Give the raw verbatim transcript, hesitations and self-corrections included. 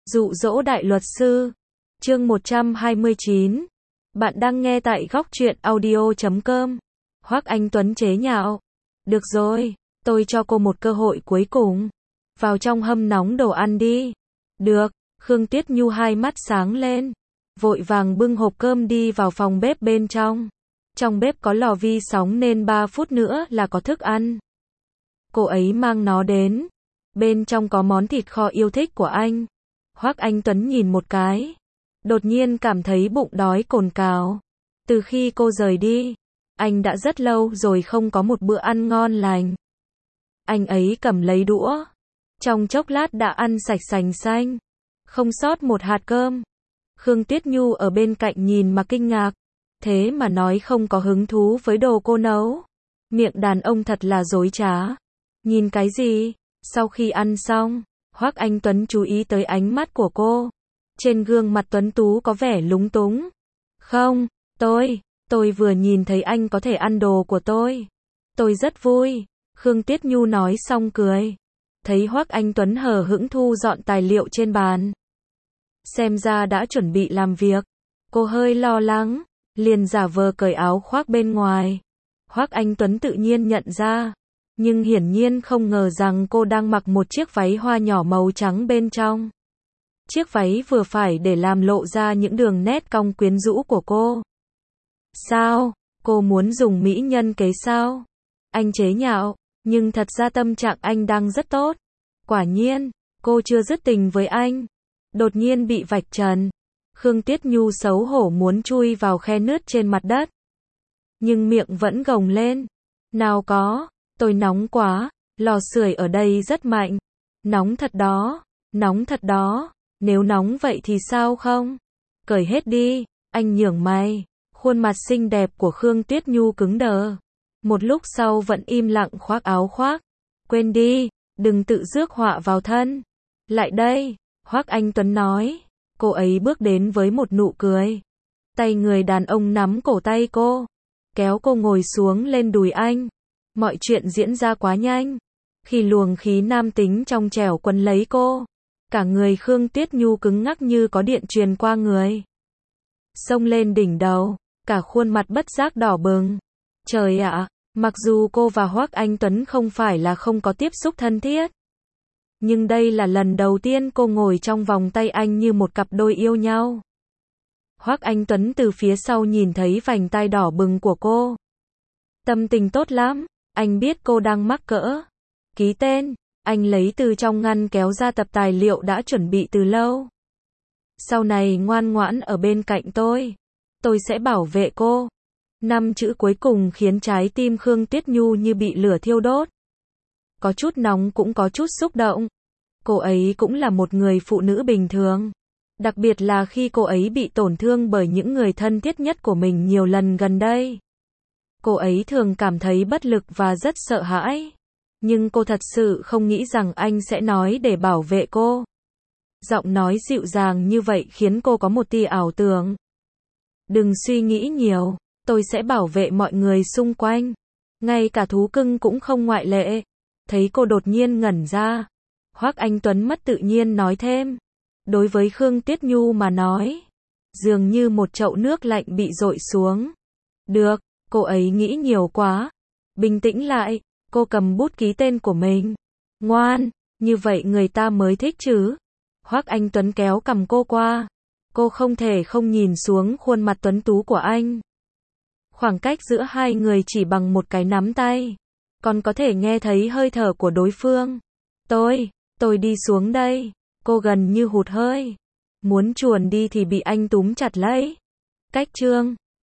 Dụ dỗ đại luật sư. Chương một trăm hai mươi chín. Bạn đang nghe tại góc truyện audio chấm com. Hoắc Anh Tuấn chế nhạo. Được rồi, tôi cho cô một cơ hội cuối cùng. Vào trong hâm nóng đồ ăn đi. Được, Khương Tuyết Nhu hai mắt sáng lên. Vội vàng bưng hộp cơm đi vào phòng bếp bên trong. Trong bếp có lò vi sóng nên ba phút nữa là có thức ăn. Cô ấy mang nó đến. Bên trong có món thịt kho yêu thích của anh. Hoắc Anh Tuấn nhìn một cái. Đột nhiên cảm thấy bụng đói cồn cào. Từ khi cô rời đi, anh đã rất lâu rồi không có một bữa ăn ngon lành. Anh ấy cầm lấy đũa. Trong chốc lát đã ăn sạch sành xanh. Không sót một hạt cơm. Khương Tuyết Nhu ở bên cạnh nhìn mà kinh ngạc. Thế mà nói không có hứng thú với đồ cô nấu. Miệng đàn ông thật là dối trá. Nhìn cái gì? Sau khi ăn xong, Hoắc Anh Tuấn chú ý tới ánh mắt của cô. Trên gương mặt tuấn tú có vẻ lúng túng. Không, tôi, tôi vừa nhìn thấy anh có thể ăn đồ của tôi. Tôi rất vui. Khương Tuyết Nhu nói xong cười. Thấy Hoắc Anh Tuấn hờ hững thu dọn tài liệu trên bàn. Xem ra đã chuẩn bị làm việc. Cô hơi lo lắng, liền giả vờ cởi áo khoác bên ngoài. Hoắc Anh Tuấn tự nhiên nhận ra. Nhưng hiển nhiên không ngờ rằng cô đang mặc một chiếc váy hoa nhỏ màu trắng bên trong. Chiếc váy vừa phải để làm lộ ra những đường nét cong quyến rũ của cô. Sao? Cô muốn dùng mỹ nhân kế sao? Anh chế nhạo, nhưng thật ra tâm trạng anh đang rất tốt. Quả nhiên, cô chưa dứt tình với anh. Đột nhiên bị vạch trần. Khương Tuyết Nhu xấu hổ muốn chui vào khe nứt trên mặt đất. Nhưng miệng vẫn gồng lên. Nào có, tôi nóng quá, lò sưởi ở đây rất mạnh. Nóng thật đó, nóng thật đó. Nếu nóng vậy thì sao không? Cởi hết đi, anh nhướng mày. Khuôn mặt xinh đẹp của Khương Tuyết Nhu cứng đờ. Một lúc sau vẫn im lặng khoác áo khoác. Quên đi, đừng tự rước họa vào thân. Lại đây, Hoắc Anh Tuấn nói. Cô ấy bước đến với một nụ cười. Tay người đàn ông nắm cổ tay cô. Kéo cô ngồi xuống lên đùi anh. Mọi chuyện diễn ra quá nhanh. Khi luồng khí nam tính trong trẻo quấn lấy cô. Cả người Khương Tuyết Nhu cứng ngắc như có điện truyền qua người. Xông lên đỉnh đầu, cả khuôn mặt bất giác đỏ bừng. Trời ạ, mặc dù cô và Hoắc Anh Tuấn không phải là không có tiếp xúc thân thiết. Nhưng đây là lần đầu tiên cô ngồi trong vòng tay anh như một cặp đôi yêu nhau. Hoắc Anh Tuấn từ phía sau nhìn thấy vành tai đỏ bừng của cô. Tâm tình tốt lắm, anh biết cô đang mắc cỡ. Ký tên. Anh lấy từ trong ngăn kéo ra tập tài liệu đã chuẩn bị từ lâu. Sau này ngoan ngoãn ở bên cạnh tôi. Tôi sẽ bảo vệ cô. Năm chữ cuối cùng khiến trái tim Khương Tuyết Nhu như bị lửa thiêu đốt. Có chút nóng cũng có chút xúc động. Cô ấy cũng là một người phụ nữ bình thường. Đặc biệt là khi cô ấy bị tổn thương bởi những người thân thiết nhất của mình nhiều lần gần đây. Cô ấy thường cảm thấy bất lực và rất sợ hãi. Nhưng cô thật sự không nghĩ rằng anh sẽ nói để bảo vệ cô. Giọng nói dịu dàng như vậy khiến cô có một tia ảo tưởng. Đừng suy nghĩ nhiều, tôi sẽ bảo vệ mọi người xung quanh. Ngay cả thú cưng cũng không ngoại lệ. Thấy cô đột nhiên ngẩn ra. Hoắc Anh Tuấn mất tự nhiên nói thêm. Đối với Khương Tuyết Nhu mà nói. Dường như một chậu nước lạnh bị dội xuống. Được, cô ấy nghĩ nhiều quá. Bình tĩnh lại. Cô cầm bút ký tên của mình. Ngoan, như vậy người ta mới thích chứ. Hoắc Anh Tuấn kéo cầm cô qua. Cô không thể không nhìn xuống khuôn mặt tuấn tú của anh. Khoảng cách giữa hai người chỉ bằng một cái nắm tay. Còn có thể nghe thấy hơi thở của đối phương. Tôi, tôi đi xuống đây. Cô gần như hụt hơi. Muốn chuồn đi thì bị anh túm chặt lấy. Cách chương